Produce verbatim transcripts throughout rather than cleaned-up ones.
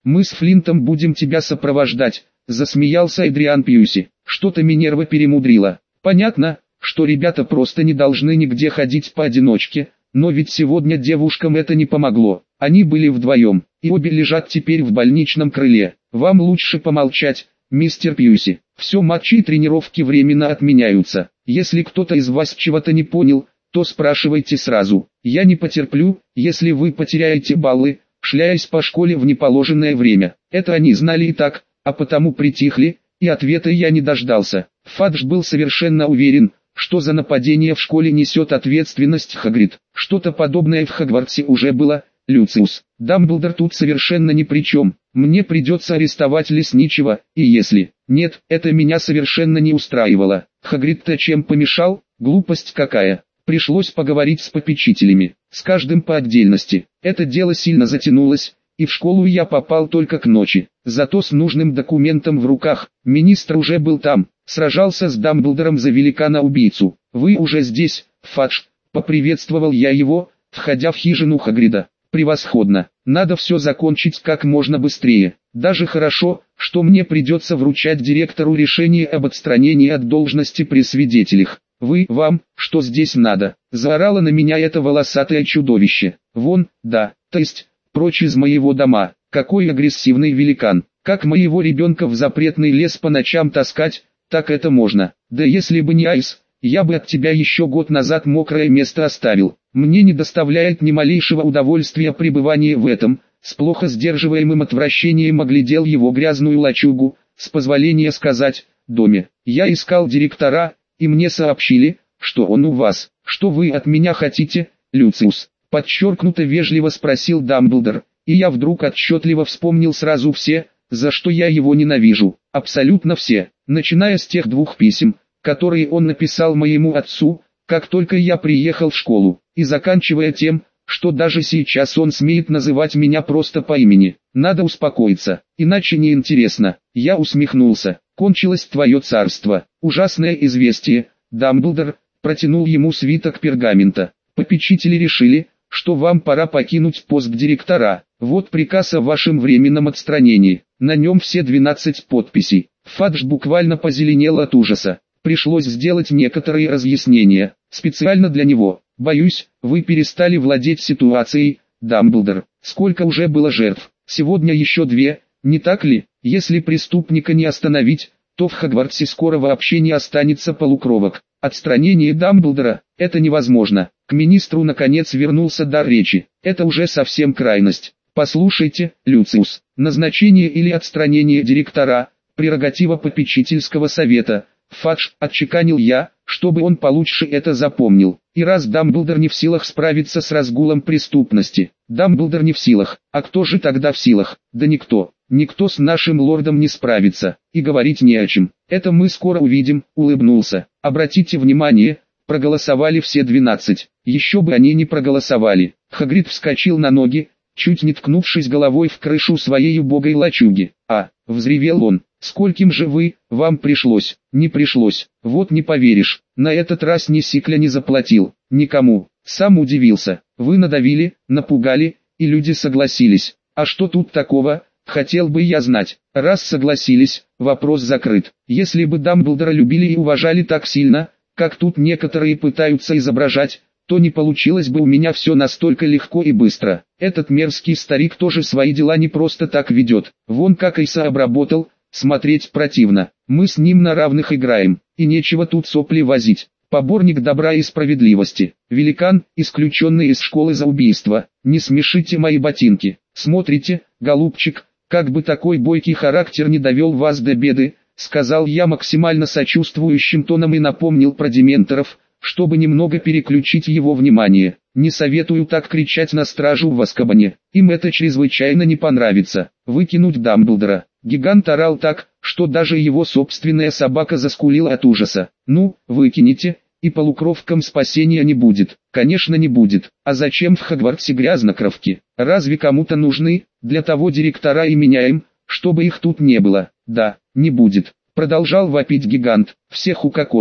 Мы с Флинтом будем тебя сопровождать, засмеялся Эдриан Пьюси. Что-то Минерва перемудрила. Понятно, что ребята просто не должны нигде ходить поодиночке, но ведь сегодня девушкам это не помогло. Они были вдвоем, и обе лежат теперь в больничном крыле. Вам лучше помолчать, мистер Пьюси. Все матчи и тренировки временно отменяются. Если кто-то из вас чего-то не понял, то спрашивайте сразу. Я не потерплю, если вы потеряете баллы, шляясь по школе в неположенное время. Это они знали и так, а потому притихли, и ответа я не дождался. Фадж был совершенно уверен, что за нападение в школе несет ответственность Хагрид. Что-то подобное в Хогвартсе уже было, Люциус. Дамблдор тут совершенно ни при чем. Мне придется арестовать лесничего, и если... Нет, это меня совершенно не устраивало. Хагрид-то чем помешал? Глупость какая. Пришлось поговорить с попечителями, с каждым по отдельности. Это дело сильно затянулось, и в школу я попал только к ночи. Зато с нужным документом в руках, министр уже был там, сражался с Дамблдором за великана-убийцу. «Вы уже здесь, Фадж», — поприветствовал я его, входя в хижину Хагрида. «Превосходно, надо все закончить как можно быстрее. Даже хорошо, что мне придется вручать директору решение об отстранении от должности при свидетелях. Вы, вам, что здесь надо?» — заорало на меня это волосатое чудовище. «Вон, да, то есть, прочь из моего дома. Какой агрессивный великан. Как моего ребенка в запретный лес по ночам таскать, так это можно. Да если бы не Айс, я бы от тебя еще год назад мокрое место оставил. Мне не доставляет ни малейшего удовольствия пребывание в этом». С плохо сдерживаемым отвращением оглядел его грязную лачугу, с позволения сказать, доме. «Я искал директора, и мне сообщили, что он у вас. Что вы от меня хотите, Люциус?» Подчеркнуто вежливо спросил Дамблдор, и я вдруг отчетливо вспомнил сразу все, за что я его ненавижу. Абсолютно все, начиная с тех двух писем, которые он написал моему отцу, как только я приехал в школу, и заканчивая тем, что даже сейчас он смеет называть меня просто по имени. Надо успокоиться, иначе неинтересно. Я усмехнулся. «Кончилось твое царство». Ужасное известие. Дамблдор протянул ему свиток пергамента. «Попечители решили, что вам пора покинуть пост директора. Вот приказ о вашем временном отстранении. На нем все двенадцать подписей». Фадж буквально позеленел от ужаса. Пришлось сделать некоторые разъяснения, специально для него. «Боюсь, вы перестали владеть ситуацией, Дамблдор. Сколько уже было жертв? Сегодня еще две, не так ли? Если преступника не остановить, то в Хогвартсе скоро вообще не останется полукровок. Отстранение Дамблдора – это невозможно». К министру наконец вернулся дар речи. «Это уже совсем крайность. Послушайте, Люциус, назначение или отстранение директора – прерогатива попечительского совета». «Фадж», — отчеканил я, чтобы он получше это запомнил. И раз Дамблдор не в силах справиться с разгулом преступности, Дамблдор не в силах, а кто же тогда в силах? Да никто. Никто с нашим лордом не справится, и говорить не о чем. Это мы скоро увидим, улыбнулся. Обратите внимание, проголосовали все двенадцать. Еще бы они не проголосовали. Хагрид вскочил на ноги, чуть не ткнувшись головой в крышу своей убогой лачуги. «А!» — взревел он. «Скольким же вы, вам пришлось?» «Не пришлось, вот не поверишь, на этот раз ни сикля не заплатил, никому». Сам удивился. «Вы надавили, напугали, и люди согласились. А что тут такого, хотел бы я знать». Раз согласились, вопрос закрыт. Если бы Дамблдора любили и уважали так сильно, как тут некоторые пытаются изображать, то не получилось бы у меня все настолько легко и быстро. Этот мерзкий старик тоже свои дела не просто так ведет. Вон как Айса обработал. Смотреть противно. Мы с ним на равных играем, и нечего тут сопли возить. Поборник добра и справедливости. Великан, исключенный из школы за убийство. Не смешите мои ботинки. Смотрите, голубчик, как бы такой бойкий характер не довел вас до беды, сказал я максимально сочувствующим тоном и напомнил про дементоров, чтобы немного переключить его внимание. Не советую так кричать на стражу в Азкабане. Им это чрезвычайно не понравится. Выкинуть Дамблдора. Гигант орал так, что даже его собственная собака заскулила от ужаса. «Ну, выкинете, и полукровкам спасения не будет». Конечно, не будет. А зачем в Хогвартсе грязнокровки? Разве кому-то нужны? Для того директора и меняем, чтобы их тут не было. Да, не будет. Продолжал вопить гигант. Всех укокошит.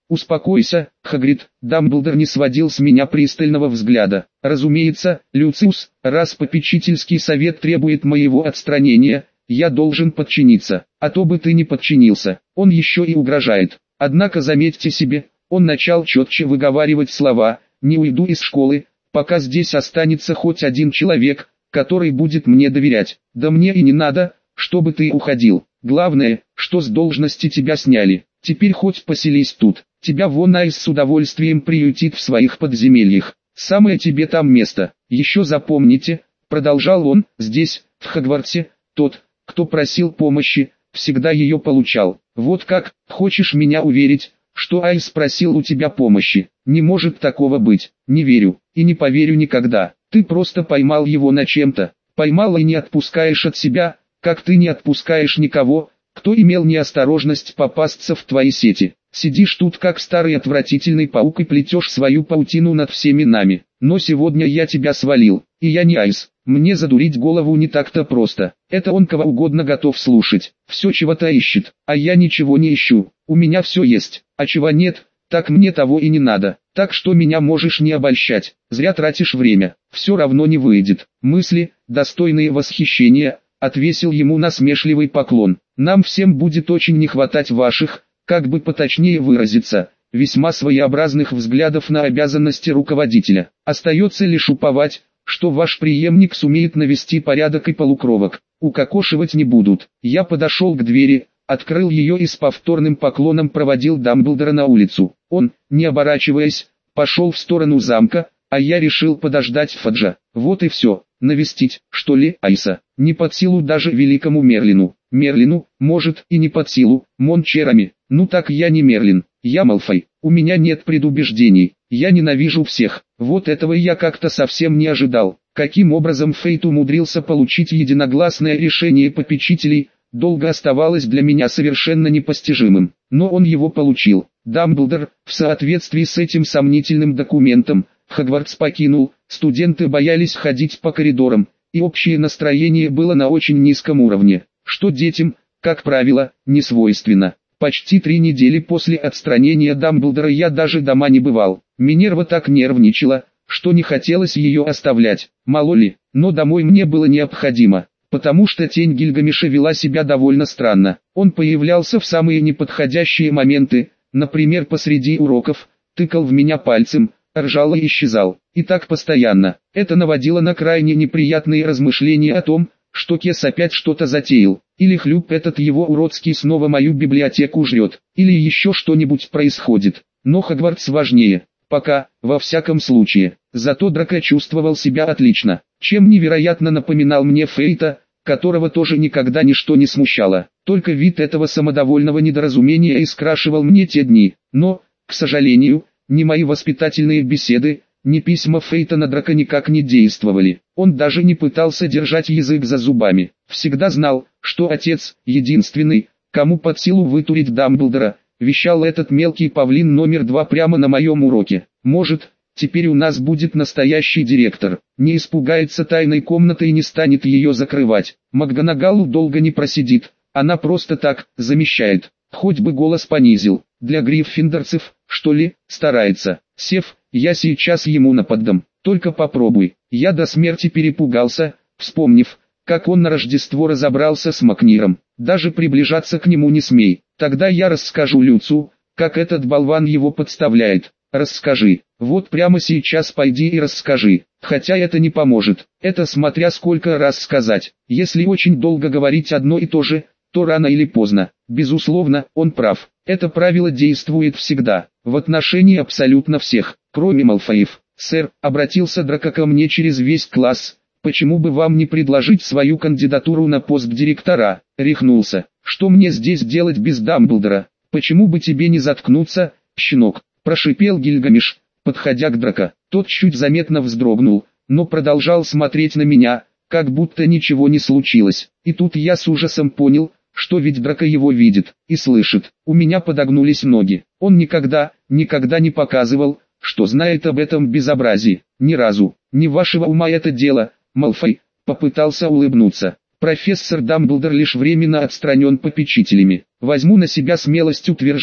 Успокойся, Хагрид. Дамблдор не сводил с меня пристального взгляда. Разумеется, Люциус, раз попечительский совет требует моего отстранения, я должен подчиниться, а то бы ты не подчинился. Он еще и угрожает. Однако заметьте себе, он начал четче выговаривать слова: «Не уйду из школы, пока здесь останется хоть один человек, который будет мне доверять. Да мне и не надо, чтобы ты уходил. Главное, что с должности тебя сняли. Теперь хоть поселись тут. Тебя вон Айс с удовольствием приютит в своих подземельях. Самое тебе там место. Еще запомните», — продолжал он, — «здесь, в Хогвартсе, тот, кто просил помощи, всегда ее получал. Вот как, хочешь меня уверить, что Айс просил у тебя помощи? Не может такого быть. Не верю, и не поверю никогда. Ты просто поймал его на чем-то. Поймал и не отпускаешь от себя, как ты не отпускаешь никого, кто имел неосторожность попасться в твои сети. Сидишь тут как старый отвратительный паук и плетешь свою паутину над всеми нами. Но сегодня я тебя свалил, и я не Айс. Мне задурить голову не так-то просто. Это он кого угодно готов слушать. Все чего-то ищет, а я ничего не ищу. У меня все есть, а чего нет, так мне того и не надо. Так что меня можешь не обольщать. Зря тратишь время. Все равно не выйдет. Мысли, достойные восхищения, отвесил ему насмешливый поклон. Нам всем будет очень не хватать ваших, как бы поточнее выразиться, весьма своеобразных взглядов на обязанности руководителя. Остается лишь уповать, что ваш преемник сумеет навести порядок и полукровок. Укокошивать не будут. Я подошел к двери, открыл ее и с повторным поклоном проводил Дамблдора на улицу. Он, не оборачиваясь, пошел в сторону замка, а я решил подождать Фаджа. Вот и все. Навестить, что ли, Айса? Не под силу даже великому Мерлину. Мерлину, может, и не под силу, Мончерами. Ну так я не Мерлин, я Малфой. У меня нет предубеждений. Я ненавижу всех. Вот этого я как-то совсем не ожидал. Каким образом Фейт умудрился получить единогласное решение попечителей, долго оставалось для меня совершенно непостижимым. Но он его получил. Дамблдор, в соответствии с этим сомнительным документом, Хогвартс покинул, студенты боялись ходить по коридорам, и общее настроение было на очень низком уровне, что детям, как правило, не свойственно. Почти три недели после отстранения Дамблдора я даже дома не бывал. Минерва так нервничала, что не хотелось ее оставлять, мало ли, но домой мне было необходимо, потому что тень Гильгамеша вела себя довольно странно. Он появлялся в самые неподходящие моменты, например посреди уроков, тыкал в меня пальцем, ржал и исчезал, и так постоянно. Это наводило на крайне неприятные размышления о том, что Кес опять что-то затеял, или Хлюп этот его уродский снова мою библиотеку жрет, или еще что-нибудь происходит. Но Хогвартс важнее, пока, во всяком случае. Зато Драко чувствовал себя отлично, чем невероятно напоминал мне Фейта, которого тоже никогда ничто не смущало. Только вид этого самодовольного недоразумения искрашивал мне те дни. Но, к сожалению, ни мои воспитательные беседы, ни письма Фейта на Драко никак не действовали. Он даже не пытался держать язык за зубами. Всегда знал, что отец, единственный, кому под силу вытурить Дамблдора, вещал этот мелкий павлин номер два прямо на моем уроке. Может, теперь у нас будет настоящий директор. Не испугается тайной комнаты и не станет ее закрывать. МакГонагалл долго не просидит, она просто так, замещает. Хоть бы голос понизил. Для гриффиндорцев, что ли, старается. Сев, я сейчас ему нападам. Только попробуй. Я до смерти перепугался, вспомнив, как он на Рождество разобрался с Макниром. Даже приближаться к нему не смей. Тогда я расскажу Люцу, как этот болван его подставляет. Расскажи. Вот прямо сейчас пойди и расскажи. Хотя это не поможет. Это смотря сколько раз сказать. Если очень долго говорить одно и то же, то рано или поздно. Безусловно, он прав. Это правило действует всегда, в отношении абсолютно всех, кроме Малфоев. «Сэр», — обратился Драко ко мне через весь класс, «почему бы вам не предложить свою кандидатуру на пост директора?» Рехнулся. «Что мне здесь делать без Дамблдора? Почему бы тебе не заткнуться, щенок?» Прошипел Гильгамеш, подходя к Драко. Тот чуть заметно вздрогнул, но продолжал смотреть на меня, как будто ничего не случилось. И тут я с ужасом понял, что ведь Драко его видит и слышит. У меня подогнулись ноги. Он никогда, никогда не показывал, что знает об этом безобразии. Ни разу. Не вашего ума это дело, Малфой. Попытался улыбнуться. Профессор Дамблдор лишь временно отстранен попечителями. Возьму на себя смелость утверждать,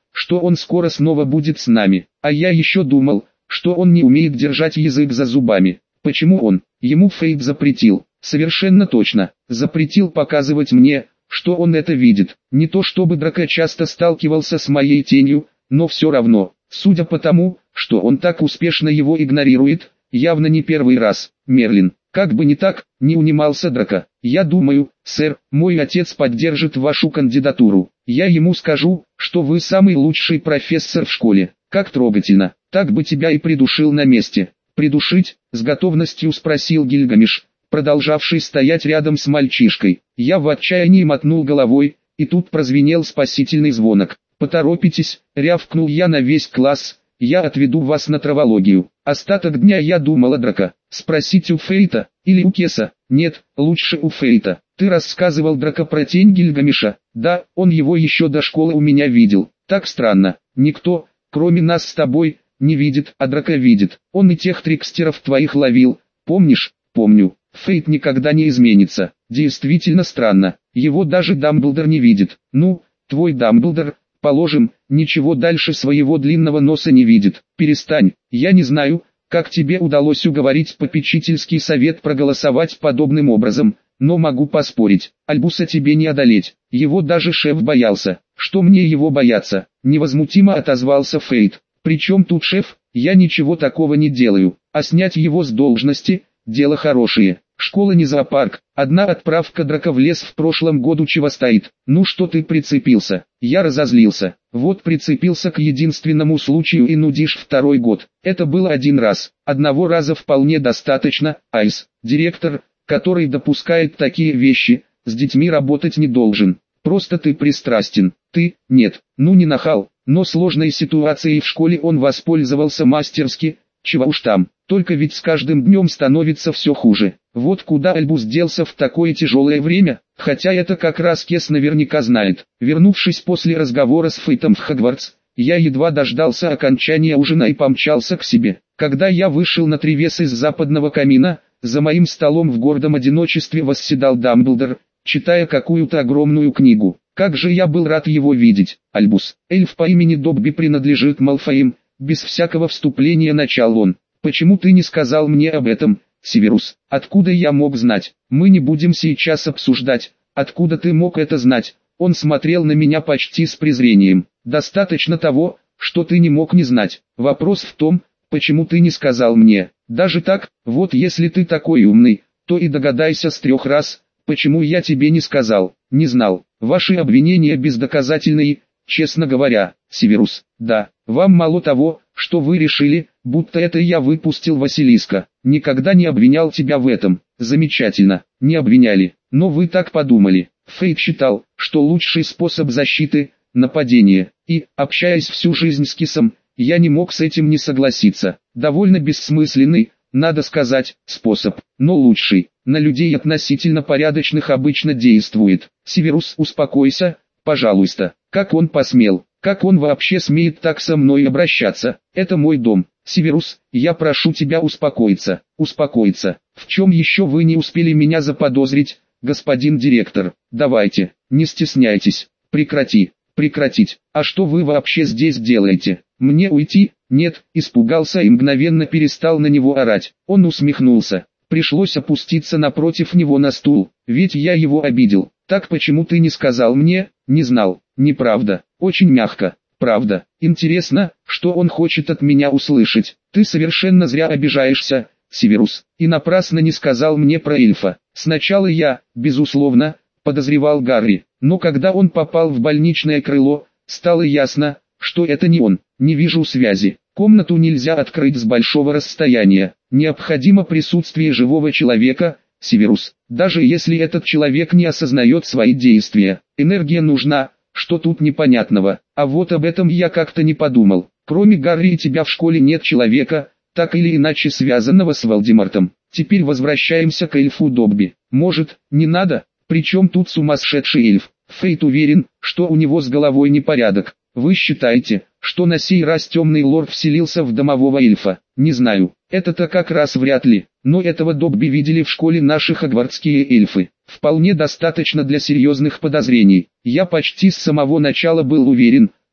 что он скоро снова будет с нами. А я еще думал, что он не умеет держать язык за зубами. Почему он? Ему Фейт запретил. Совершенно точно. Запретил показывать мне, что он это видит. Не то чтобы Драко часто сталкивался с моей тенью, но все равно, судя по тому, что он так успешно его игнорирует, явно не первый раз. Мерлин, как бы не так, не унимался Драко. Я думаю, сэр, мой отец поддержит вашу кандидатуру. Я ему скажу, что вы самый лучший профессор в школе. Как трогательно. Так бы тебя и придушил на месте. Придушить? С готовностью спросил Гильгамеш, продолжавший стоять рядом с мальчишкой. Я в отчаянии мотнул головой, и тут прозвенел спасительный звонок. «Поторопитесь», — рявкнул я на весь класс, — «я отведу вас на травологию». Остаток дня я думал о Драко. Спросить у Фейта, или у Кеса? Нет, лучше у Фейта. Ты рассказывал Драко про тень Гильгамеша? Да, он его еще до школы у меня видел. Так странно. Никто, кроме нас с тобой, не видит, а Драко видит. Он и тех трикстеров твоих ловил. Помнишь? Помню. Фейт никогда не изменится. Действительно странно. Его даже Дамблдор не видит. Ну, твой Дамблдор, положим, ничего дальше своего длинного носа не видит. Перестань. Я не знаю, как тебе удалось уговорить попечительский совет проголосовать подобным образом, но могу поспорить, Альбуса тебе не одолеть. Его даже шеф боялся. Что мне его бояться? Невозмутимо отозвался Фейт. Причем тут шеф? Я ничего такого не делаю. А снять его с должности – дело хорошее. Школа не зоопарк. Одна отправка Драко в лес в прошлом году чего стоит. Ну что ты прицепился? Я разозлился. Вот прицепился к единственному случаю и нудишь второй год. Это было один раз. Одного раза вполне достаточно. Айс, директор, который допускает такие вещи, с детьми работать не должен. Просто ты пристрастен. Ты, нет, ну не нахал. Но сложной ситуацией в школе он воспользовался мастерски. Чего уж там, только ведь с каждым днем становится все хуже. Вот куда Альбус делся в такое тяжелое время, хотя это как раз Кес наверняка знает. Вернувшись после разговора с Фейтом в Хогвартс, я едва дождался окончания ужина и помчался к себе. Когда я вышел на тревес из западного камина, за моим столом в гордом одиночестве восседал Дамблдор, читая какую-то огромную книгу. Как же я был рад его видеть. Альбус, эльф по имени Добби принадлежит Малфоям. Без всякого вступления начал он. «Почему ты не сказал мне об этом, Северус? Откуда я мог знать? Мы не будем сейчас обсуждать, откуда ты мог это знать». Он смотрел на меня почти с презрением. «Достаточно того, что ты не мог не знать. Вопрос в том, почему ты не сказал мне. Даже так, вот если ты такой умный, то и догадайся с трех раз, почему я тебе не сказал, не знал. Ваши обвинения бездоказательные, честно говоря, Северус. Да, вам мало того, что вы решили, будто это я выпустил Василиска. Никогда не обвинял тебя в этом. Замечательно, не обвиняли, но вы так подумали. Фейт считал, что лучший способ защиты – нападение. И, общаясь всю жизнь с Кисом, я не мог с этим не согласиться. Довольно бессмысленный, надо сказать, способ, но лучший. На людей относительно порядочных обычно действует. Северус, успокойся, пожалуйста. Как он посмел? Как он вообще смеет так со мной обращаться? Это мой дом. Северус, я прошу тебя успокоиться. Успокоиться. В чем еще вы не успели меня заподозрить, господин директор? Давайте, не стесняйтесь. Прекрати. Прекратить. А что вы вообще здесь делаете? Мне уйти? Нет, испугался и мгновенно перестал на него орать. Он усмехнулся. Пришлось опуститься напротив него на стул, ведь я его обидел. Так почему ты не сказал мне? Не знал. Неправда. Очень мягко. Правда. Интересно, что он хочет от меня услышать. Ты совершенно зря обижаешься, Северус, и напрасно не сказал мне про эльфа. Сначала я, безусловно, подозревал Гарри, но когда он попал в больничное крыло, стало ясно, что это не он. Не вижу связи. Комнату нельзя открыть с большого расстояния. Необходимо присутствие живого человека, Северус. Даже если этот человек не осознает свои действия, энергия нужна. Что тут непонятного? А вот об этом я как-то не подумал. Кроме Гарри и тебя в школе нет человека, так или иначе связанного с Волдемортом. Теперь возвращаемся к эльфу Добби. Может, не надо? Причем тут сумасшедший эльф? Фейт уверен, что у него с головой непорядок. Вы считаете, что на сей раз темный лорд вселился в домового эльфа? Не знаю, это-то как раз вряд ли. Но этого Добби видели в школе наши хогвартские эльфы. Вполне достаточно для серьезных подозрений. Я почти с самого начала был уверен,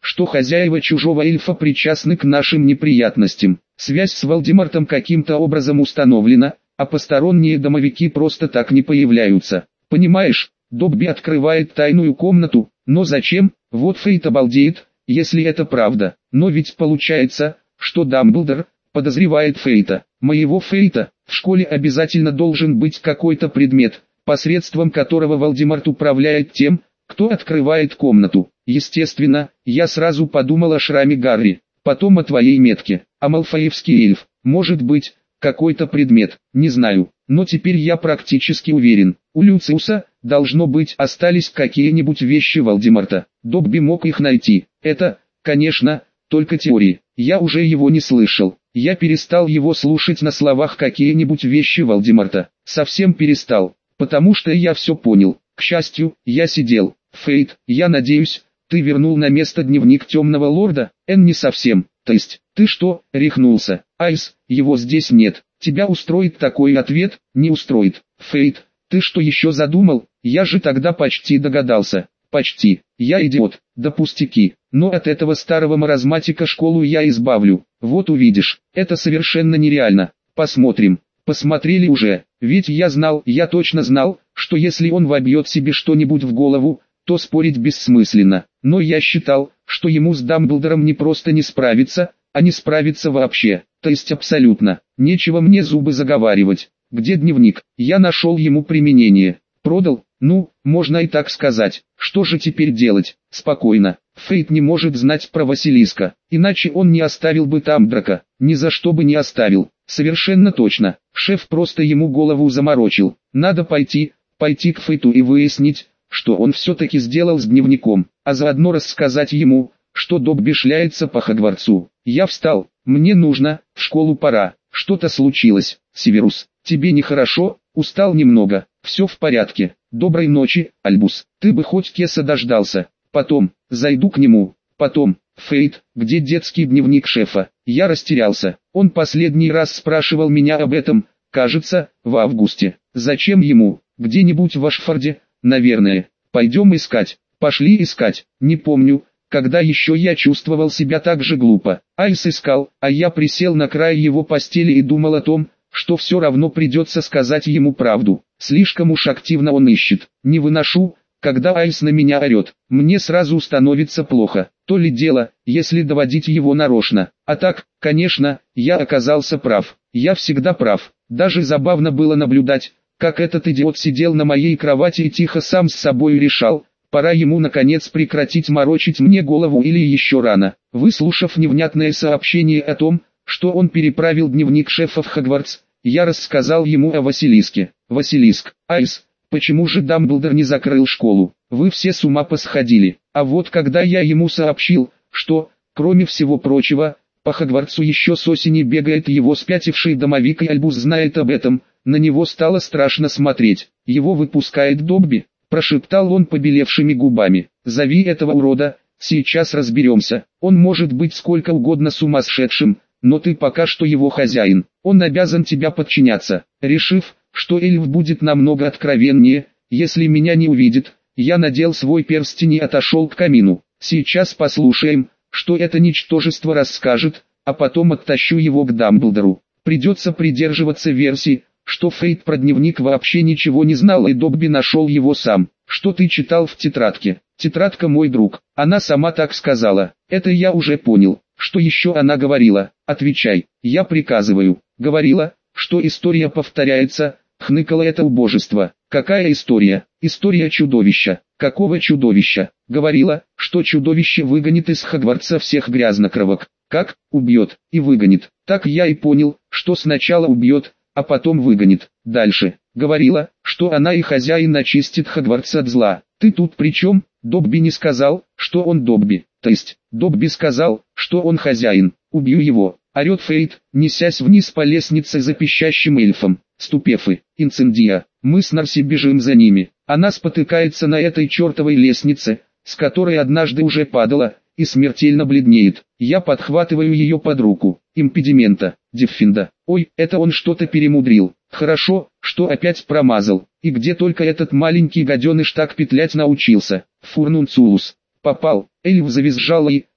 что хозяева чужого эльфа причастны к нашим неприятностям. Связь с Волдемортом каким-то образом установлена, а посторонние домовики просто так не появляются. Понимаешь, Добби открывает тайную комнату, но зачем? Вот Фейт обалдеет, если это правда. Но ведь получается, что Дамблдор подозревает Фейта. Моего Фейта. В школе обязательно должен быть какой-то предмет, посредством которого Волдеморт управляет тем, кто открывает комнату. Естественно, я сразу подумал о шраме Гарри, потом о твоей метке. А Малфоевский эльф, может быть, какой-то предмет, не знаю, но теперь я практически уверен, у Люциуса, должно быть, остались какие-нибудь вещи Волдеморта. Добби мог их найти. Это, конечно, только теории. Я уже его не слышал. Я перестал его слушать на словах какие-нибудь вещи Волдеморта. Совсем перестал, потому что я все понял. К счастью, я сидел. Фейт, я надеюсь, ты вернул на место дневник Темного Лорда? Эн, не совсем. То есть, ты что, рехнулся? Айс, его здесь нет. Тебя устроит такой ответ? Не устроит. Фейт, ты что еще задумал? Я же тогда почти догадался. Почти. Я идиот. Да пустяки. Но от этого старого маразматика школу я избавлю. Вот увидишь. Это совершенно нереально. Посмотрим. Посмотрели уже. Ведь я знал, я точно знал, что если он вобьет себе что-нибудь в голову, то спорить бессмысленно. Но я считал, что ему с Дамблдором не просто не справиться, а не справиться вообще. То есть абсолютно. Нечего мне зубы заговаривать. Где дневник? Я нашел ему применение. Продал? Ну, можно и так сказать. Что же теперь делать? Спокойно. Фейт не может знать про Василиска, иначе он не оставил бы там Драка. Ни за что бы не оставил. Совершенно точно. Шеф просто ему голову заморочил. Надо пойти, пойти к Фейту и выяснить, что он все-таки сделал с дневником, а заодно рассказать ему, что Добби шляется по Хогвартсу. Я встал. Мне нужно, в школу пора. Что-то случилось. Северус, тебе нехорошо? Устал немного. Все в порядке. Доброй ночи, Альбус. Ты бы хоть Кеса дождался. Потом, зайду к нему. Потом, Фейт, где детский дневник шефа? Я растерялся. Он последний раз спрашивал меня об этом, кажется, в августе. Зачем ему? Где-нибудь в Ашфорде, наверное. Пойдем искать. Пошли искать. Не помню, когда еще я чувствовал себя так же глупо. Айс искал, а я присел на край его постели и думал о том, что все равно придется сказать ему правду. Слишком уж активно он ищет. Не выношу, когда Айс на меня орет. Мне сразу становится плохо. То ли дело, если доводить его нарочно. А так, конечно, я оказался прав. Я всегда прав. Даже забавно было наблюдать, как этот идиот сидел на моей кровати и тихо сам с собой решал, пора ему наконец прекратить морочить мне голову или еще рано. Выслушав невнятное сообщение о том, что он переправил дневник шефа в Хогвартс, я рассказал ему о Василиске. Василиск, Айс, почему же Дамблдор не закрыл школу? Вы все с ума посходили. А вот когда я ему сообщил, что, кроме всего прочего, по Хогвартсу еще с осени бегает его спятивший домовик и Альбус знает об этом, на него стало страшно смотреть. Его выпускает Добби, прошептал он побелевшими губами. Зови этого урода, сейчас разберемся. Он может быть сколько угодно сумасшедшим, но ты пока что его хозяин. Он обязан тебя подчиняться. Решив, что эльф будет намного откровеннее, если меня не увидит, я надел свой перстень и отошел к камину. Сейчас послушаем, что это ничтожество расскажет, а потом оттащу его к Дамблдору. Придется придерживаться версии, что Фейт про дневник вообще ничего не знал и Добби нашел его сам. Что ты читал в тетрадке? Тетрадка мой друг. Она сама так сказала. Это я уже понял. Что еще она говорила? Отвечай. Я приказываю. Говорила, что история повторяется. Хныкало это убожество. Какая история? История чудовища. Какого чудовища? Говорила, что чудовище выгонит из Хогвартса всех грязнокровок. Как? Убьет. И выгонит. Так я и понял, что сначала убьет, а потом выгонит. Дальше. Говорила, что она и хозяин очистит Хогвартс от зла. Ты тут при чем? Добби не сказал, что он Добби. То есть, Добби сказал, что он хозяин. Убью его. Орет Фейт, несясь вниз по лестнице за пищащим эльфом. Ступефы, инцендия. Мы с Нарси бежим за ними. Она спотыкается на этой чертовой лестнице, с которой однажды уже падала, и смертельно бледнеет. Я подхватываю ее под руку. Импедимента, Деффинда. Ой, это он что-то перемудрил. Хорошо, что опять промазал. И где только этот маленький гаденыш так петлять научился. Фурнунцулус. Попал. Эльф завизжала и,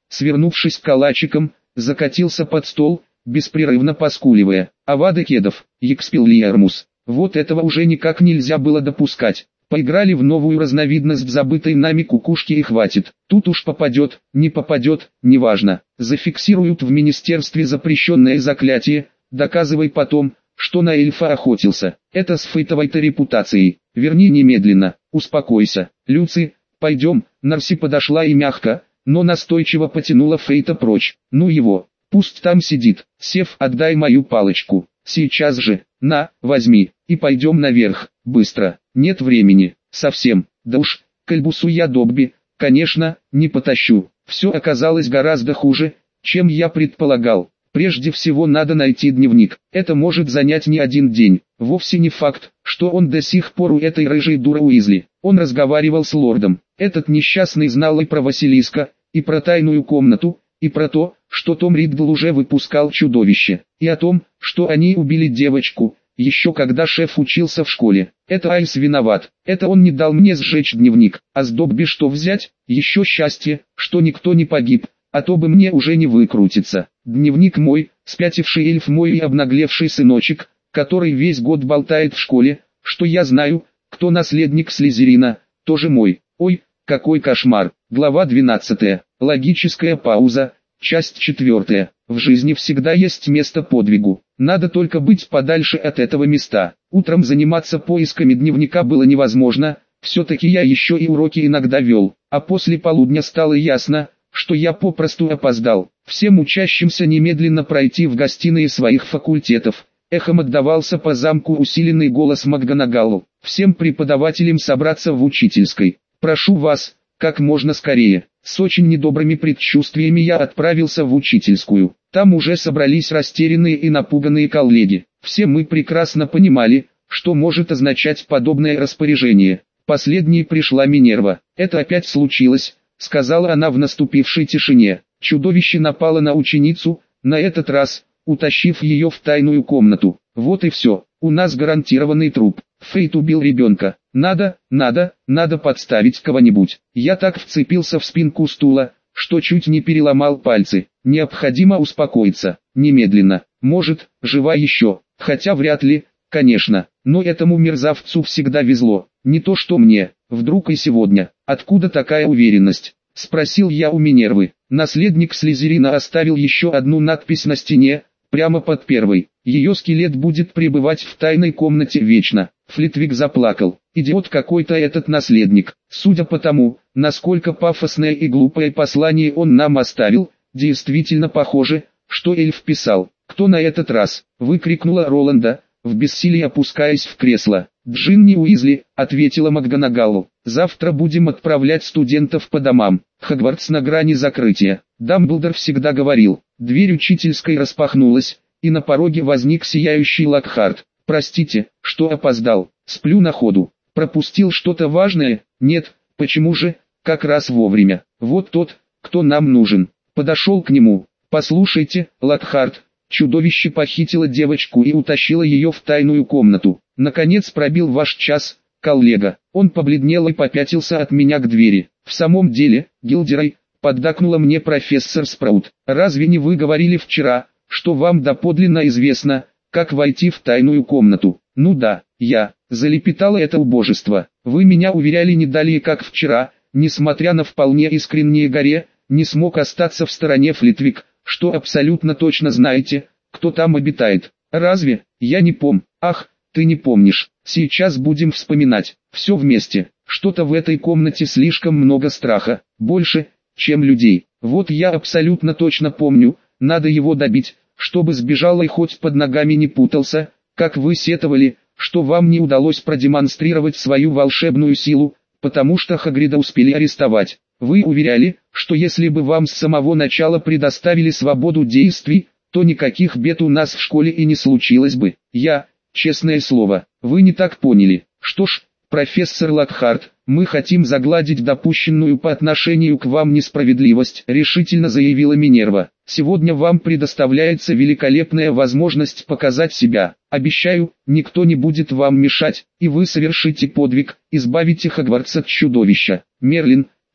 свернувшись калачиком, закатился под стол, беспрерывно поскуливая. Авада кедов, Експеллиармус. Вот этого уже никак нельзя было допускать. Поиграли в новую разновидность забытой нами кукушки и хватит. Тут уж попадет, не попадет, неважно. Зафиксируют в министерстве запрещенное заклятие, доказывай потом, что на эльфа охотился. Это с фейтовой-то репутацией. Верни немедленно, успокойся. Люци, пойдем. Нарси подошла и мягко, но настойчиво потянула Фейта прочь. Ну его, пусть там сидит. Сев, отдай мою палочку. Сейчас же, на, возьми, и пойдем наверх, быстро. Нет времени, совсем. Да уж, кальбусу я Добби, конечно, не потащу. Все оказалось гораздо хуже, чем я предполагал. Прежде всего надо найти дневник. Это может занять не один день. Вовсе не факт, что он до сих пор у этой рыжей дуры Уизли. Он разговаривал с лордом. Этот несчастный знал и про Василиска, и про тайную комнату, и про то, что Том Риддл уже выпускал чудовище, и о том, что они убили девочку, еще когда шеф учился в школе. Это Альс виноват, это он не дал мне сжечь дневник, а с Добби что взять, еще счастье, что никто не погиб, а то бы мне уже не выкрутиться. Дневник мой, спятивший эльф мой и обнаглевший сыночек, который весь год болтает в школе, что я знаю, кто наследник Слизерина, тоже мой. Ой, какой кошмар. Глава двенадцатая. Логическая пауза. Часть четвертая. В жизни всегда есть место подвигу. Надо только быть подальше от этого места. Утром заниматься поисками дневника было невозможно, все-таки я еще и уроки иногда вел. А после полудня стало ясно, что я попросту опоздал. Всем учащимся немедленно пройти в гостиные своих факультетов. Эхом отдавался по замку усиленный голос МакГонагалл. Всем преподавателям собраться в учительской. Прошу вас, как можно скорее. С очень недобрыми предчувствиями я отправился в учительскую. Там уже собрались растерянные и напуганные коллеги. Все мы прекрасно понимали, что может означать подобное распоряжение. Последней пришла Минерва. «Это опять случилось», — сказала она в наступившей тишине. Чудовище напало на ученицу, на этот раз, утащив ее в тайную комнату. Вот и все, у нас гарантированный труп. Фейт убил ребенка. Надо, надо, надо подставить кого-нибудь. Я так вцепился в спинку стула, что чуть не переломал пальцы. Необходимо успокоиться, немедленно. Может, жива еще, хотя вряд ли, конечно. Но этому мерзавцу всегда везло. Не то что мне, вдруг и сегодня. Откуда такая уверенность? Спросил я у Минервы. Наследник Слизерина оставил еще одну надпись на стене, прямо под первой. Ее скелет будет пребывать в тайной комнате вечно. Флитвик заплакал. Идиот какой-то этот наследник. Судя по тому, насколько пафосное и глупое послание он нам оставил, действительно похоже, что эльф писал. «Кто на этот раз?» — выкрикнула Роланда, в бессилии опускаясь в кресло. «Джинни Уизли», — ответила МакГонагалл. «Завтра будем отправлять студентов по домам. Хогвартс на грани закрытия». Дамблдор всегда говорил. Дверь учительской распахнулась, и на пороге возник сияющий Локхарт. «Простите, что опоздал. Сплю на ходу. Пропустил что-то важное? Нет, почему же? Как раз вовремя. Вот тот, кто нам нужен». Подошел к нему. «Послушайте, Локхарт, чудовище похитило девочку и утащило ее в тайную комнату. Наконец пробил ваш час, коллега». Он побледнел и попятился от меня к двери. «В самом деле, Гилдерой», — поддакнула мне профессор Спраут, — «разве не вы говорили вчера, что вам доподлинно известно, как войти в тайную комнату?» «Ну да, я», — залепетало это убожество. «Вы меня уверяли не далее как вчера, несмотря на вполне искреннее горе, не смог остаться в стороне Флитвик, что абсолютно точно знаете, кто там обитает. Разве? Я не пом. Ах, ты не помнишь. Сейчас будем вспоминать. Все вместе. Что-то в этой комнате слишком много страха. Больше, чем людей. Вот я абсолютно точно помню, надо его добить, чтобы сбежал и хоть под ногами не путался, как вы сетовали, что вам не удалось продемонстрировать свою волшебную силу, потому что Хагрида успели арестовать. Вы уверяли, что если бы вам с самого начала предоставили свободу действий, то никаких бед у нас в школе и не случилось бы. Я, честное слово, вы не так поняли. Что ж, профессор Локхарт, мы хотим загладить допущенную по отношению к вам несправедливость, решительно заявила Минерва. Сегодня вам предоставляется великолепная возможность показать себя. Обещаю, никто не будет вам мешать, и вы совершите подвиг, избавите Хогвартс от чудовища. Мерлин,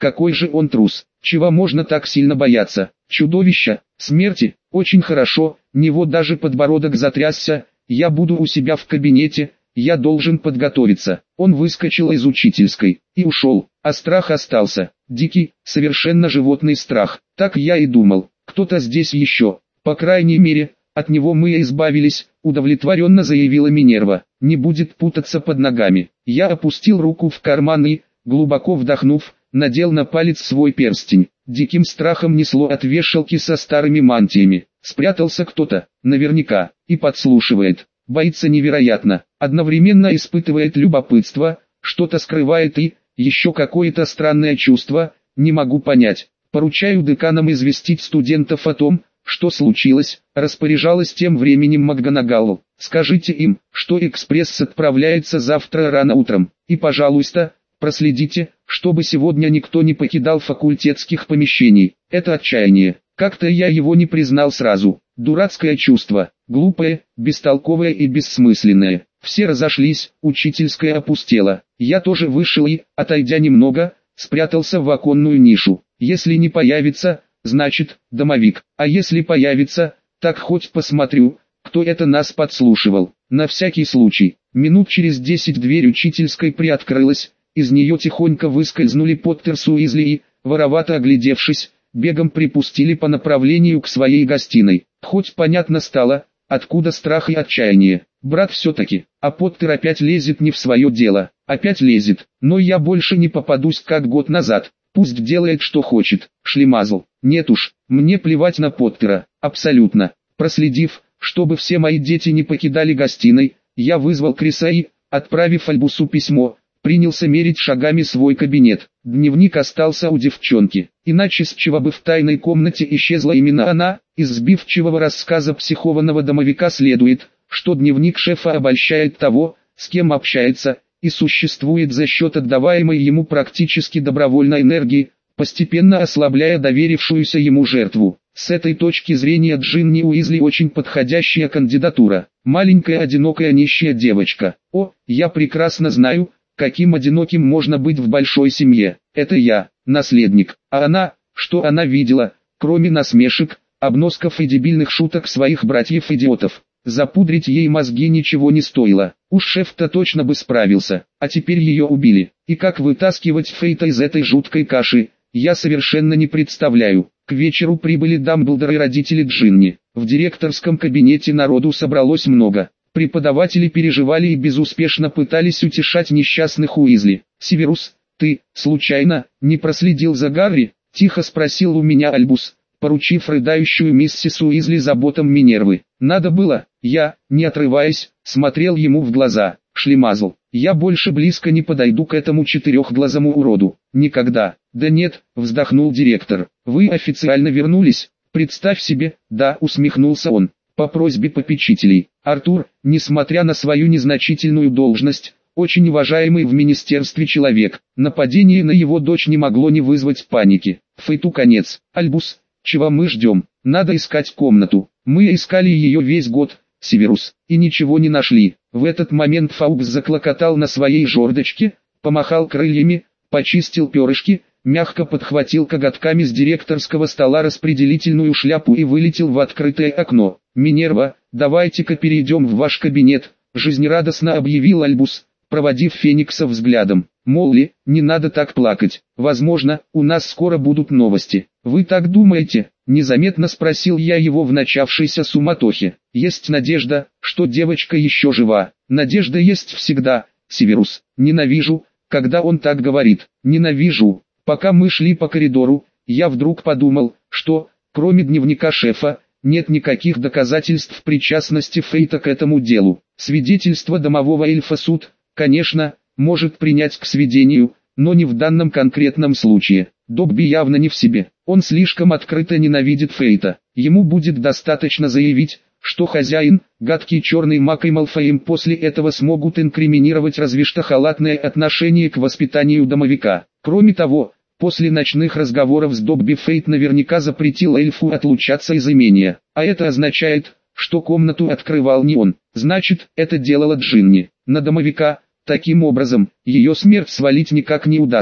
какой же он трус, чего можно так сильно бояться, чудовища, смерти, очень хорошо, него даже подбородок затрясся, я буду у себя в кабинете, я должен подготовиться. Он выскочил из учительской и ушел, а страх остался, дикий, совершенно животный страх, так я и думал, кто-то здесь еще, по крайней мере, от него мы избавились, удовлетворенно заявила Минерва, не будет путаться под ногами. Я опустил руку в карман и, глубоко вдохнув, надел на палец свой перстень. Диким страхом несло от вешалки со старыми мантиями. Спрятался кто-то, наверняка, и подслушивает. Боится невероятно, одновременно испытывает любопытство, что-то скрывает и, еще какое-то странное чувство, не могу понять. Поручаю деканам известить студентов о том, что случилось, распоряжалась тем временем МакГонагалл. Скажите им, что экспресс отправляется завтра рано утром, и, пожалуйста, проследите, чтобы сегодня никто не покидал факультетских помещений. Это отчаяние. Как-то я его не признал сразу. Дурацкое чувство, глупое, бестолковое и бессмысленное. Все разошлись, учительская опустела. Я тоже вышел и, отойдя немного, спрятался в оконную нишу. Если не появится, значит, домовик. А если появится, так хоть посмотрю, кто это нас подслушивал. На всякий случай. Минут через десять дверь учительской приоткрылась, из нее тихонько выскользнули Поттер с Уизли и, воровато оглядевшись, бегом припустили по направлению к своей гостиной. Хоть понятно стало, откуда страх и отчаяние. Брат все-таки, а Поттер опять лезет не в свое дело, опять лезет, но я больше не попадусь как год назад. Пусть делает что хочет, шлемазл. Нет уж, мне плевать на Поттера, абсолютно. Проследив, чтобы все мои дети не покидали гостиной, я вызвал Криса и, отправив Альбусу письмо, принялся мерить шагами свой кабинет. Дневник остался у девчонки, иначе с чего бы в тайной комнате исчезла именно она. Из сбивчивого рассказа психованного домовика следует, что дневник шефа обольщает того, с кем общается, и существует за счет отдаваемой ему практически добровольной энергии, постепенно ослабляя доверившуюся ему жертву. С этой точки зрения Джинни Уизли очень подходящая кандидатура. Маленькая одинокая нищая девочка. О, я прекрасно знаю, каким одиноким можно быть в большой семье. Это я, наследник. А она, что она видела, кроме насмешек, обносков и дебильных шуток своих братьев-идиотов. Запудрить ей мозги ничего не стоило. Уж шеф-то точно бы справился, а теперь ее убили. И как вытаскивать Фейта из этой жуткой каши, я совершенно не представляю. К вечеру прибыли Дамблдор и родители Джинни. В директорском кабинете народу собралось много. Преподаватели переживали и безуспешно пытались утешать несчастных Уизли. «Северус, ты, случайно, не проследил за Гарри?» – тихо спросил у меня Альбус, поручив рыдающую миссис Уизли заботам Минервы. «Надо было». Я, не отрываясь, смотрел ему в глаза. «Шлемазл, я больше близко не подойду к этому четырехглазому уроду. Никогда». «Да нет», вздохнул директор. «Вы официально вернулись?» «Представь себе». «Да», усмехнулся он. «По просьбе попечителей». Артур, несмотря на свою незначительную должность, очень уважаемый в министерстве человек, нападение на его дочь не могло не вызвать паники. Фейту конец. Альбус, чего мы ждем? Надо искать комнату. Мы искали ее весь год, Северус, и ничего не нашли. В этот момент Фаукс заклокотал на своей жердочке, помахал крыльями, почистил перышки, мягко подхватил коготками с директорского стола распределительную шляпу и вылетел в открытое окно. «Минерва, давайте-ка перейдем в ваш кабинет», — жизнерадостно объявил Альбус, проводив Феникса взглядом. «Молли, не надо так плакать. Возможно, у нас скоро будут новости». «Вы так думаете?» — незаметно спросил я его в начавшейся суматохе. «Есть надежда, что девочка еще жива. Надежда есть всегда, Северус. Ненавижу, когда он так говорит. Ненавижу». Пока мы шли по коридору, я вдруг подумал, что, кроме дневника шефа, нет никаких доказательств причастности Фейта к этому делу. Свидетельство домового эльфа суд, конечно, может принять к сведению, но не в данном конкретном случае. Добби явно не в себе. Он слишком открыто ненавидит Фейта. Ему будет достаточно заявить, что хозяин, гадкий черный маг и Малфой после этого смогут инкриминировать разве что халатное отношение к воспитанию домовика. Кроме того, после ночных разговоров с Добби Фейт наверняка запретил эльфу отлучаться из имения. А это означает, что комнату открывал не он. Значит, это делала Джинни. На домовика, таким образом, ее смерть свалить никак не удастся.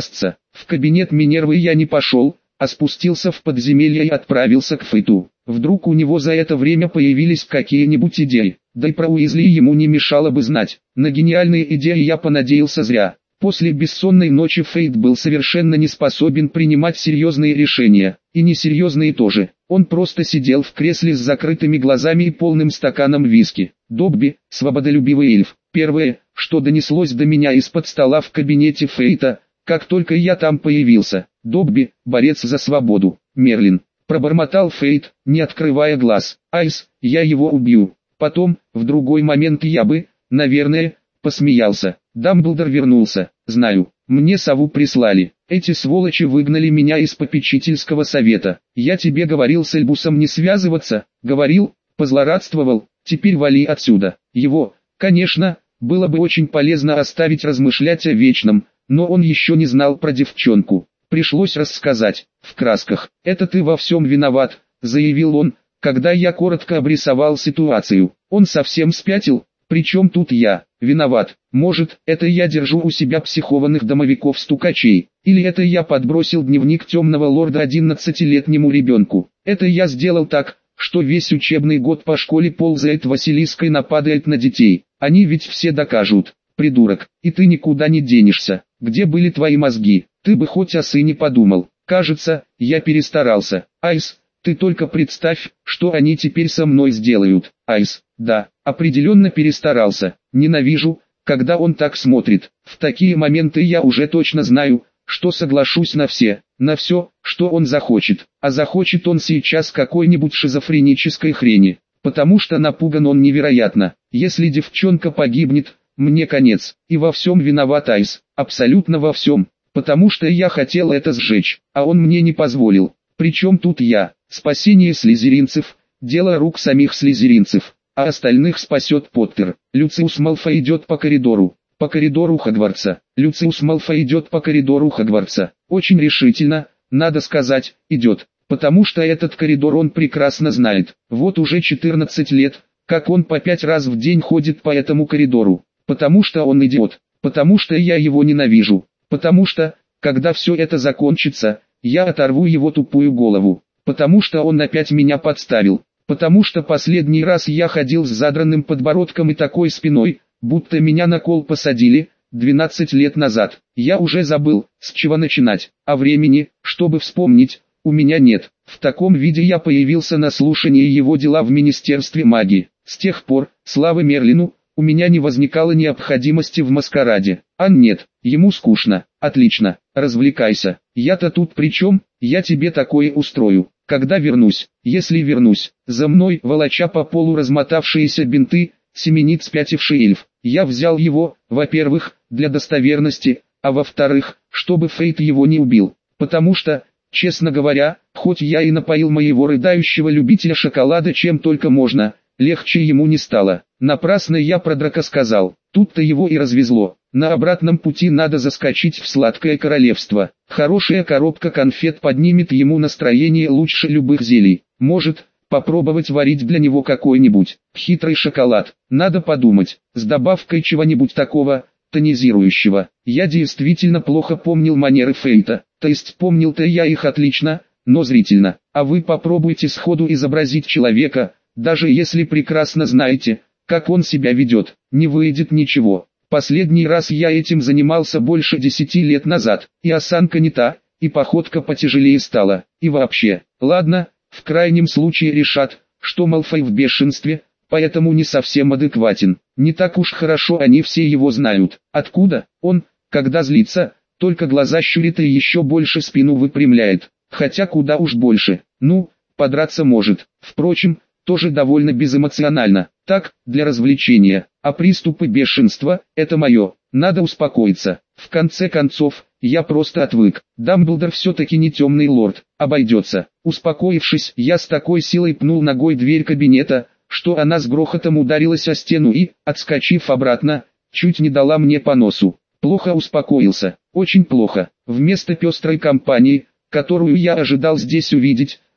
В кабинет Минервы я не пошел, а спустился в подземелье и отправился к Фейту. Вдруг у него за это время появились какие-нибудь идеи, да и про Уизли ему не мешало бы знать. На гениальные идеи я понадеялся зря. После бессонной ночи Фейт был совершенно не способен принимать серьезные решения, и несерьезные тоже. Он просто сидел в кресле с закрытыми глазами и полным стаканом виски. Добби, свободолюбивый эльф. Первое, что донеслось до меня из-под стола в кабинете Фейта, как только я там появился. Добби, борец за свободу. Мерлин. Пробормотал Фейт, не открывая глаз. Айс, я его убью. Потом, в другой момент я бы, наверное, посмеялся. Дамблдор вернулся. Знаю, мне сову прислали. Эти сволочи выгнали меня из попечительского совета. Я тебе говорил с Эльбусом не связываться. Говорил, позлорадствовал. Теперь вали отсюда. Его, конечно, было бы очень полезно оставить размышлять о вечном, но он еще не знал про девчонку. Пришлось рассказать, в красках. «Это ты во всем виноват», — заявил он, когда я коротко обрисовал ситуацию. Он совсем спятил, причем тут я, виноват. Может, это я держу у себя психованных домовиков-стукачей, или это я подбросил дневник темного лорда одиннадцатилетнему ребенку. Это я сделал так, что весь учебный год по школе ползает Василиска и нападает на детей. Они ведь все докажут, придурок, и ты никуда не денешься. Где были твои мозги? Ты бы хоть о сыне подумал. Кажется, я перестарался. Айс, ты только представь, что они теперь со мной сделают. Айс, да, определенно перестарался. Ненавижу, когда он так смотрит. В такие моменты я уже точно знаю, что соглашусь на все, на все, что он захочет. А захочет он сейчас какой-нибудь шизофренической хрени. Потому что напуган он невероятно. Если девчонка погибнет, мне конец. И во всем виноват Айс. Абсолютно во всем. Потому что я хотел это сжечь, а он мне не позволил. Причем тут я? Спасение слизеринцев, дело рук самих слизеринцев, а остальных спасет Поттер. Люциус Малфой идет по коридору, по коридору Хогвартса. Люциус Малфой идет по коридору Хогвартса. Очень решительно, надо сказать, идет. Потому что этот коридор он прекрасно знает. Вот уже четырнадцать лет, как он по пять раз в день ходит по этому коридору. Потому что он идиот. Потому что я его ненавижу. Потому что, когда все это закончится, я оторву его тупую голову. Потому что он опять меня подставил. Потому что последний раз я ходил с задранным подбородком и такой спиной, будто меня на кол посадили, двенадцать лет назад. Я уже забыл, с чего начинать, а времени, чтобы вспомнить, у меня нет. В таком виде я появился на слушании его дела в Министерстве магии. С тех пор, слава Мерлину, у меня не возникало необходимости в маскараде. А нет, ему скучно. Отлично, развлекайся. Я-то тут при чем? Я тебе такое устрою. Когда вернусь, если вернусь, за мной, волоча по полу размотавшиеся бинты, семенит спятивший эльф. Я взял его, во-первых, для достоверности, а во-вторых, чтобы Фейт его не убил. Потому что, честно говоря, хоть я и напоил моего рыдающего любителя шоколада чем только можно, легче ему не стало. Напрасно я про драка сказал, тут-то его и развезло. На обратном пути надо заскочить в сладкое королевство. Хорошая коробка конфет поднимет ему настроение лучше любых зелий. Может, попробовать варить для него какой-нибудь хитрый шоколад. Надо подумать, с добавкой чего-нибудь такого, тонизирующего. Я действительно плохо помнил манеры Фейта. То есть помнил-то я их отлично, но зрительно. А вы попробуйте сходу изобразить человека, даже если прекрасно знаете, как он себя ведет. Не выйдет ничего. Последний раз я этим занимался больше десяти лет назад, и осанка не та, и походка потяжелее стала, и вообще. Ладно, в крайнем случае решат, что Малфой в бешенстве, поэтому не совсем адекватен. Не так уж хорошо они все его знают. Откуда? Он, когда злится, только глаза щурит и еще больше спину выпрямляет. Хотя куда уж больше. Ну, подраться может. Впрочем, тоже довольно безэмоционально. Так, для развлечения. А приступы бешенства – это мое. Надо успокоиться. В конце концов, я просто отвык. Дамблдор все-таки не темный лорд. Обойдется. Успокоившись, я с такой силой пнул ногой дверь кабинета, что она с грохотом ударилась о стену и, отскочив обратно, чуть не дала мне по носу. Плохо успокоился. Очень плохо. Вместо пестрой компании, которую я ожидал здесь увидеть,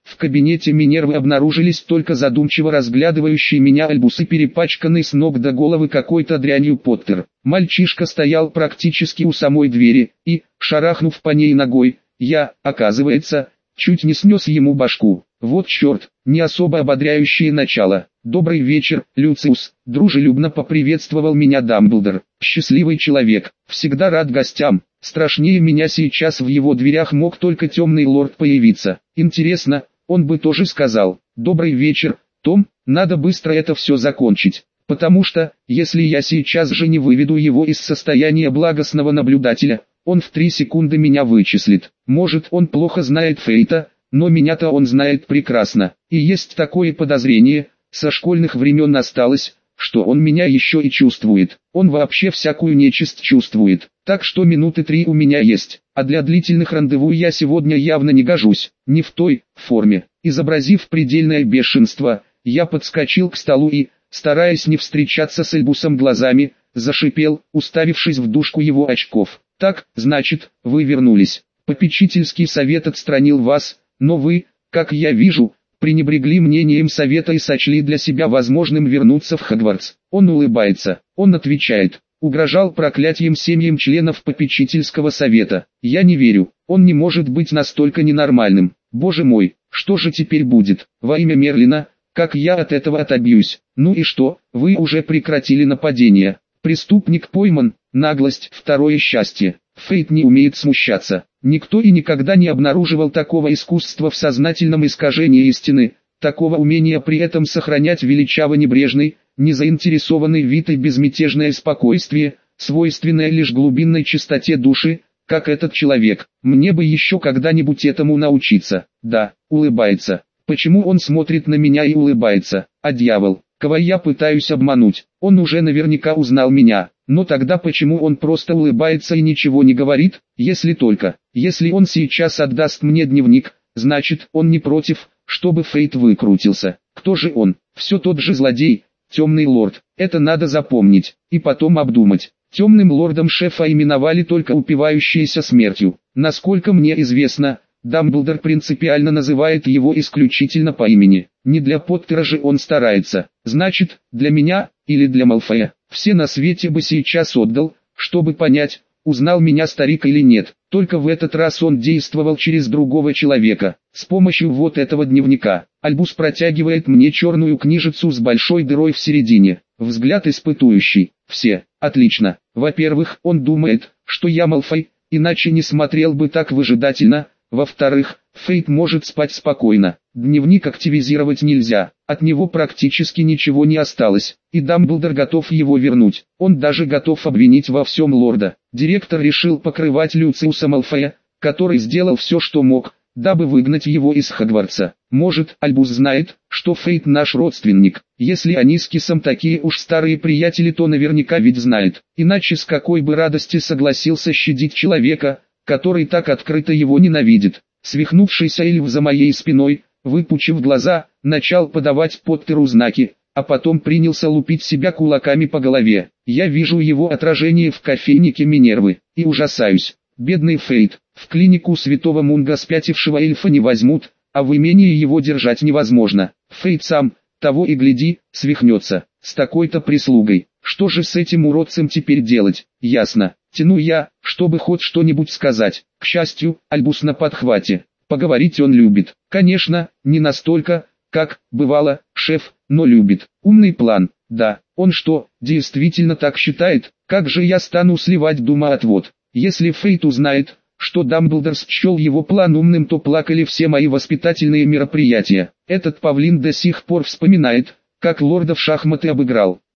В кабинете Минервы обнаружились только задумчиво разглядывающий меня Альбус и перепачканный с ног до головы какой-то дрянью Поттер. Мальчишка стоял практически у самой двери, и, шарахнув по ней ногой, я, оказывается, чуть не снес ему башку. Вот черт, не особо ободряющее начало. «Добрый вечер, Люциус», — дружелюбно поприветствовал меня Дамблдор. «Счастливый человек, всегда рад гостям. Страшнее меня сейчас в его дверях мог только темный лорд появиться. Интересно, он бы тоже сказал: «Добрый вечер, Том, надо быстро это все закончить». Потому что, если я сейчас же не выведу его из состояния благостного наблюдателя, он в три секунды меня вычислит. Может, он плохо знает Фейта, но меня-то он знает прекрасно. И есть такое подозрение, со школьных времен осталось, что он меня еще и чувствует. Он вообще всякую нечисть чувствует. Так что минуты три у меня есть, а для длительных рандеву я сегодня явно не гожусь, не в той форме. Изобразив предельное бешенство, я подскочил к столу и, стараясь не встречаться с Альбусом глазами, зашипел, уставившись в дужку его очков. «Так, значит, вы вернулись. Попечительский совет отстранил вас, но вы, как я вижу, пренебрегли мнением совета и сочли для себя возможным вернуться в Хогвартс». Он улыбается, он отвечает: «Угрожал проклятием семьям членов попечительского совета. Я не верю, он не может быть настолько ненормальным. Боже мой, что же теперь будет? Во имя Мерлина, как я от этого отобьюсь? Ну и что, вы уже прекратили нападение. Преступник пойман, наглость, второе счастье». Фейт не умеет смущаться. Никто и никогда не обнаруживал такого искусства в сознательном искажении истины, такого умения при этом сохранять величаво небрежный, незаинтересованный вид и безмятежное спокойствие, свойственное лишь глубинной чистоте души, как этот человек. Мне бы еще когда-нибудь этому научиться. Да, улыбается. Почему он смотрит на меня и улыбается? А дьявол, кого я пытаюсь обмануть? Он уже наверняка узнал меня. Но тогда почему он просто улыбается и ничего не говорит? Если только, если он сейчас отдаст мне дневник, значит, он не против, чтобы Фейт выкрутился. Кто же он? Все тот же злодей, темный лорд. Это надо запомнить, и потом обдумать. Темным лордом шефа именовали только упивающиеся смертью. Насколько мне известно, Дамблдор принципиально называет его исключительно по имени. Не для Поттера же он старается. Значит, для меня, или для Малфоя. Все на свете бы сейчас отдал, чтобы понять, узнал меня старик или нет. Только в этот раз он действовал через другого человека, с помощью вот этого дневника. Альбус протягивает мне черную книжицу с большой дырой в середине. Взгляд испытующий. Все. Отлично. Во-первых, он думает, что я Малфой, иначе не смотрел бы так выжидательно. Во-вторых, Фейт может спать спокойно. Дневник активизировать нельзя, от него практически ничего не осталось, и Дамблдор готов его вернуть. Он даже готов обвинить во всем лорда. Директор решил покрывать Люциуса Малфоя, который сделал все, что мог, дабы выгнать его из Хогвартса. Может, Альбус знает, что Фейт наш родственник. Если они с Кисом такие уж старые приятели, то наверняка ведь знает. Иначе с какой бы радости согласился щадить человека, который так открыто его ненавидит. Свихнувшийся эльф за моей спиной, выпучив глаза, начал подавать Поттеру знаки, а потом принялся лупить себя кулаками по голове. Я вижу его отражение в кофейнике Минервы, и ужасаюсь. Бедный Фейт, в клинику святого Мунга спятившего эльфа не возьмут, а в имении его держать невозможно. Фейт сам, того и гляди, свихнется, с такой-то прислугой. Что же с этим уродцем теперь делать? Ясно. Тяну я, чтобы хоть что-нибудь сказать. К счастью, Альбус на подхвате. Поговорить он любит. Конечно, не настолько, как, бывало, шеф, но любит. Умный план. Да, он что, действительно так считает? Как же я стану сливать думоотвод? Если Фейт узнает, что Дамблдор счел его план умным, то плакали все мои воспитательные мероприятия. Этот павлин до сих пор вспоминает, как лорда в шахматы обыграл.